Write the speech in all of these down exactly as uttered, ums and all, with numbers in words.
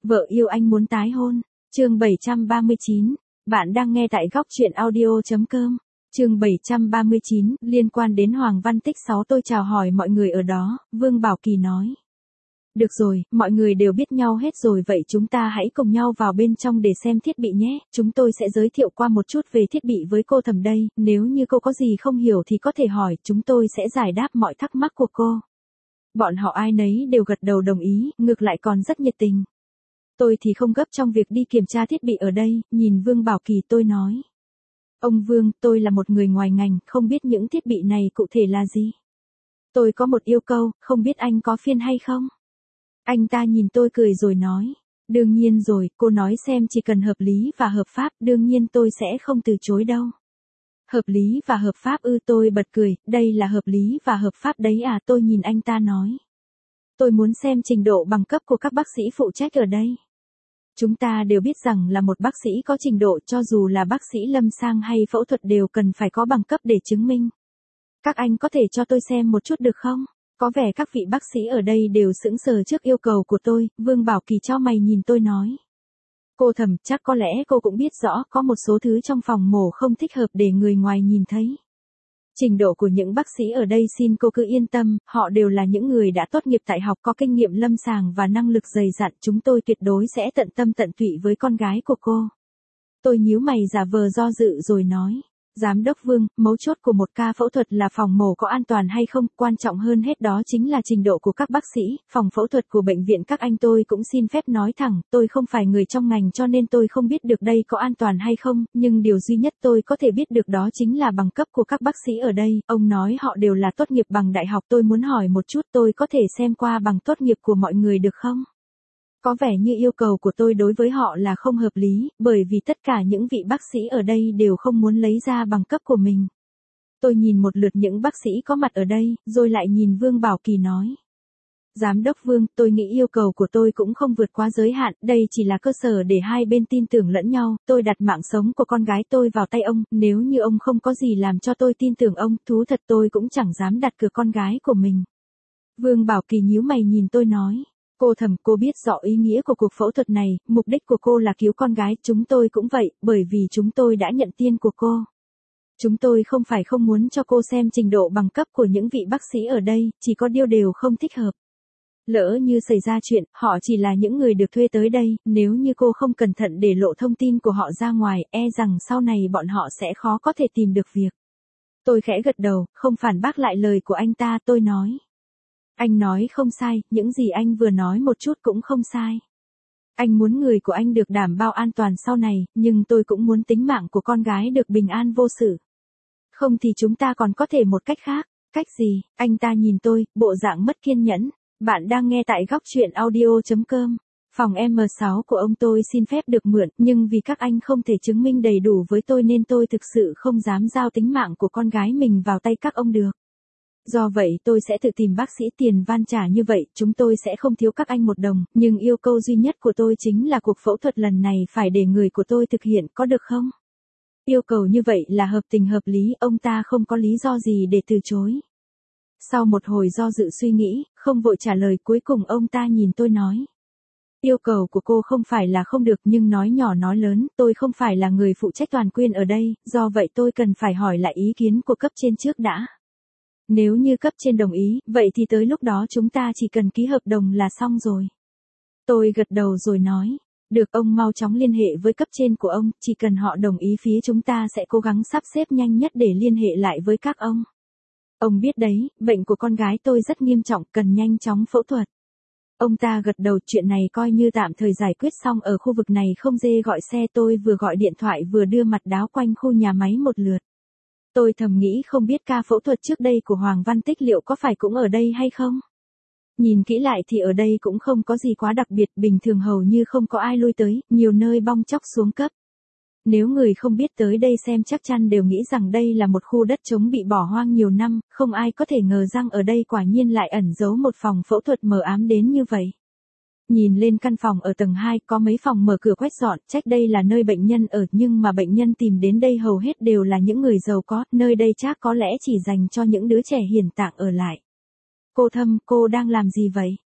Vợ yêu anh muốn tái hôn. Chương bảy trăm ba mươi chín. Bạn đang nghe tại góc truyện audio chấm com. Chương bảy trăm ba mươi chín, liên quan đến Hoàng Văn Tích sáu tôi chào hỏi mọi người ở đó, Vương Bảo Kỳ nói. Được rồi, mọi người đều biết nhau hết rồi vậy chúng ta hãy cùng nhau vào bên trong để xem thiết bị nhé, chúng tôi sẽ giới thiệu qua một chút về thiết bị với cô Thẩm đây, nếu như cô có gì không hiểu thì có thể hỏi, chúng tôi sẽ giải đáp mọi thắc mắc của cô. Bọn họ ai nấy đều gật đầu đồng ý, ngược lại còn rất nhiệt tình. Tôi thì không gấp trong việc đi kiểm tra thiết bị ở đây, nhìn Vương Bảo Kỳ tôi nói. Ông Vương, tôi là một người ngoài ngành, không biết những thiết bị này cụ thể là gì. Tôi có một yêu cầu, không biết anh có phiên hay không? Anh ta nhìn tôi cười rồi nói. Đương nhiên rồi, cô nói xem chỉ cần hợp lý và hợp pháp, đương nhiên tôi sẽ không từ chối đâu. Hợp lý và hợp pháp ư tôi bật cười, đây là hợp lý và hợp pháp đấy à tôi nhìn anh ta nói. Tôi muốn xem trình độ bằng cấp của các bác sĩ phụ trách ở đây. Chúng ta đều biết rằng là một bác sĩ có trình độ cho dù là bác sĩ lâm sàng hay phẫu thuật đều cần phải có bằng cấp để chứng minh. Các anh có thể cho tôi xem một chút được không? Có vẻ các vị bác sĩ ở đây đều sững sờ trước yêu cầu của tôi, Vương Bảo Kỳ chau mày nhìn tôi nói. Cô Thẩm, chắc có lẽ cô cũng biết rõ có một số thứ trong phòng mổ không thích hợp để người ngoài nhìn thấy. Trình độ của những bác sĩ ở đây xin cô cứ yên tâm, họ đều là những người đã tốt nghiệp đại học có kinh nghiệm lâm sàng và năng lực dày dặn, chúng tôi tuyệt đối sẽ tận tâm tận tụy với con gái của cô. Tôi nhíu mày giả vờ do dự rồi nói. Giám đốc Vương, mấu chốt của một ca phẫu thuật là phòng mổ có an toàn hay không, quan trọng hơn hết đó chính là trình độ của các bác sĩ, phòng phẫu thuật của bệnh viện các anh tôi cũng xin phép nói thẳng, tôi không phải người trong ngành cho nên tôi không biết được đây có an toàn hay không, nhưng điều duy nhất tôi có thể biết được đó chính là bằng cấp của các bác sĩ ở đây, ông nói họ đều là tốt nghiệp bằng đại học tôi muốn hỏi một chút tôi có thể xem qua bằng tốt nghiệp của mọi người được không? Có vẻ như yêu cầu của tôi đối với họ là không hợp lý, bởi vì tất cả những vị bác sĩ ở đây đều không muốn lấy ra bằng cấp của mình. Tôi nhìn một lượt những bác sĩ có mặt ở đây, rồi lại nhìn Vương Bảo Kỳ nói. Giám đốc Vương, tôi nghĩ yêu cầu của tôi cũng không vượt quá giới hạn, đây chỉ là cơ sở để hai bên tin tưởng lẫn nhau, tôi đặt mạng sống của con gái tôi vào tay ông, nếu như ông không có gì làm cho tôi tin tưởng ông, thú thật tôi cũng chẳng dám đặt cược con gái của mình. Vương Bảo Kỳ nhíu mày nhìn tôi nói. Cô Thẩm, cô biết rõ ý nghĩa của cuộc phẫu thuật này, mục đích của cô là cứu con gái, chúng tôi cũng vậy, bởi vì chúng tôi đã nhận tiền của cô. Chúng tôi không phải không muốn cho cô xem trình độ bằng cấp của những vị bác sĩ ở đây, chỉ có điều đều không thích hợp. Lỡ như xảy ra chuyện, họ chỉ là những người được thuê tới đây, nếu như cô không cẩn thận để lộ thông tin của họ ra ngoài, e rằng sau này bọn họ sẽ khó có thể tìm được việc. Tôi khẽ gật đầu, không phản bác lại lời của anh ta, tôi nói. Anh nói không sai, những gì anh vừa nói một chút cũng không sai. Anh muốn người của anh được đảm bảo an toàn sau này, nhưng tôi cũng muốn tính mạng của con gái được bình an vô sự. Không thì chúng ta còn có thể một cách khác. Cách gì? Anh ta nhìn tôi, bộ dạng mất kiên nhẫn. Bạn đang nghe tại góc truyện audio chấm com. Phòng M sáu của ông tôi xin phép được mượn, nhưng vì các anh không thể chứng minh đầy đủ với tôi nên tôi thực sự không dám giao tính mạng của con gái mình vào tay các ông được. Do vậy tôi sẽ tự tìm bác sĩ tiền van trả như vậy, chúng tôi sẽ không thiếu các anh một đồng, nhưng yêu cầu duy nhất của tôi chính là cuộc phẫu thuật lần này phải để người của tôi thực hiện, có được không? Yêu cầu như vậy là hợp tình hợp lý, ông ta không có lý do gì để từ chối. Sau một hồi do dự suy nghĩ, không vội trả lời cuối cùng ông ta nhìn tôi nói. Yêu cầu của cô không phải là không được nhưng nói nhỏ nói lớn, tôi không phải là người phụ trách toàn quyền ở đây, do vậy tôi cần phải hỏi lại ý kiến của cấp trên trước đã. Nếu như cấp trên đồng ý, vậy thì tới lúc đó chúng ta chỉ cần ký hợp đồng là xong rồi. Tôi gật đầu rồi nói, được ông mau chóng liên hệ với cấp trên của ông, chỉ cần họ đồng ý phía chúng ta sẽ cố gắng sắp xếp nhanh nhất để liên hệ lại với các ông. Ông biết đấy, bệnh của con gái tôi rất nghiêm trọng, cần nhanh chóng phẫu thuật. Ông ta gật đầu, chuyện này coi như tạm thời giải quyết xong ở khu vực này không dê gọi xe tôi vừa gọi điện thoại vừa đưa mặt đáo quanh khu nhà máy một lượt. Tôi thầm nghĩ không biết ca phẫu thuật trước đây của Hoàng Văn Tích liệu có phải cũng ở đây hay không? Nhìn kỹ lại thì ở đây cũng không có gì quá đặc biệt, bình thường hầu như không có ai lui tới, nhiều nơi bong chóc xuống cấp. Nếu người không biết tới đây xem chắc chắn đều nghĩ rằng đây là một khu đất trống bị bỏ hoang nhiều năm, không ai có thể ngờ rằng ở đây quả nhiên lại ẩn giấu một phòng phẫu thuật mờ ám đến như vậy. Nhìn lên căn phòng ở tầng hai có mấy phòng mở cửa quét dọn, trách đây là nơi bệnh nhân ở nhưng mà bệnh nhân tìm đến đây hầu hết đều là những người giàu có, nơi đây chắc có lẽ chỉ dành cho những đứa trẻ hiền tạng ở lại. Cô Thâm, cô đang làm gì vậy?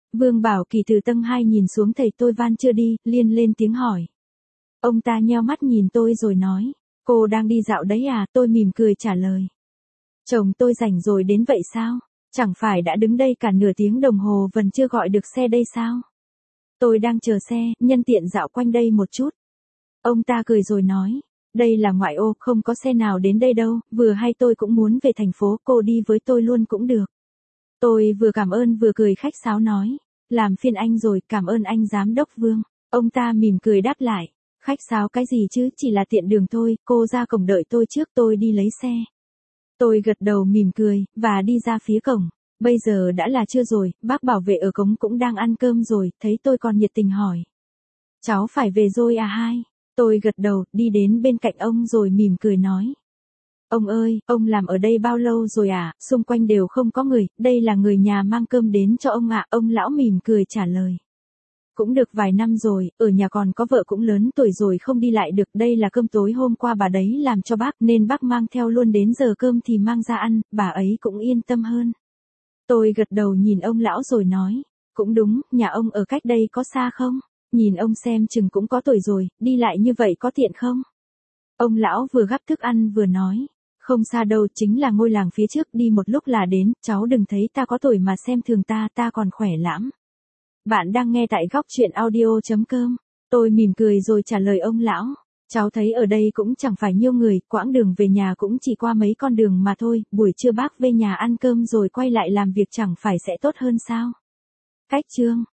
Vương Bảo Kỳ từ tầng hai nhìn xuống thầy tôi van chưa đi, liền lên tiếng hỏi. Ông ta nheo mắt nhìn tôi rồi nói, cô đang đi dạo đấy à, tôi mỉm cười trả lời. Chồng tôi rảnh rồi đến vậy sao? Chẳng phải đã đứng đây cả nửa tiếng đồng hồ vẫn chưa gọi được xe đây sao? Tôi đang chờ xe, nhân tiện dạo quanh đây một chút. Ông ta cười rồi nói, đây là ngoại ô, không có xe nào đến đây đâu, vừa hay tôi cũng muốn về thành phố, cô đi với tôi luôn cũng được. Tôi vừa cảm ơn vừa cười khách sáo nói, làm phiền anh rồi, cảm ơn anh giám đốc Vương. Ông ta mỉm cười đáp lại, khách sáo cái gì chứ, chỉ là tiện đường thôi, cô ra cổng đợi tôi trước, tôi đi lấy xe. Tôi gật đầu mỉm cười, và đi ra phía cổng. Bây giờ đã là trưa rồi, bác bảo vệ ở cổng cũng đang ăn cơm rồi, thấy tôi còn nhiệt tình hỏi. Cháu phải về rồi à hai? Tôi gật đầu, đi đến bên cạnh ông rồi mỉm cười nói. Ông ơi, ông làm ở đây bao lâu rồi à, xung quanh đều không có người, đây là người nhà mang cơm đến cho ông ạ, ông lão mỉm cười trả lời. Cũng được vài năm rồi, ở nhà còn có vợ cũng lớn tuổi rồi không đi lại được, đây là cơm tối hôm qua bà đấy làm cho bác nên bác mang theo luôn đến giờ cơm thì mang ra ăn, bà ấy cũng yên tâm hơn. Tôi gật đầu nhìn ông lão rồi nói, cũng đúng, nhà ông ở cách đây có xa không? Nhìn ông xem chừng cũng có tuổi rồi, đi lại như vậy có tiện không? Ông lão vừa gắp thức ăn vừa nói, không xa đâu, chính là ngôi làng phía trước, đi một lúc là đến, cháu đừng thấy ta có tuổi mà xem thường ta, ta còn khỏe lắm. Bạn đang nghe tại góc truyện audio chấm com. Tôi mỉm cười rồi trả lời ông lão. Cháu thấy ở đây cũng chẳng phải nhiều người, quãng đường về nhà cũng chỉ qua mấy con đường mà thôi, buổi trưa bác về nhà ăn cơm rồi quay lại làm việc chẳng phải sẽ tốt hơn sao? Cách chương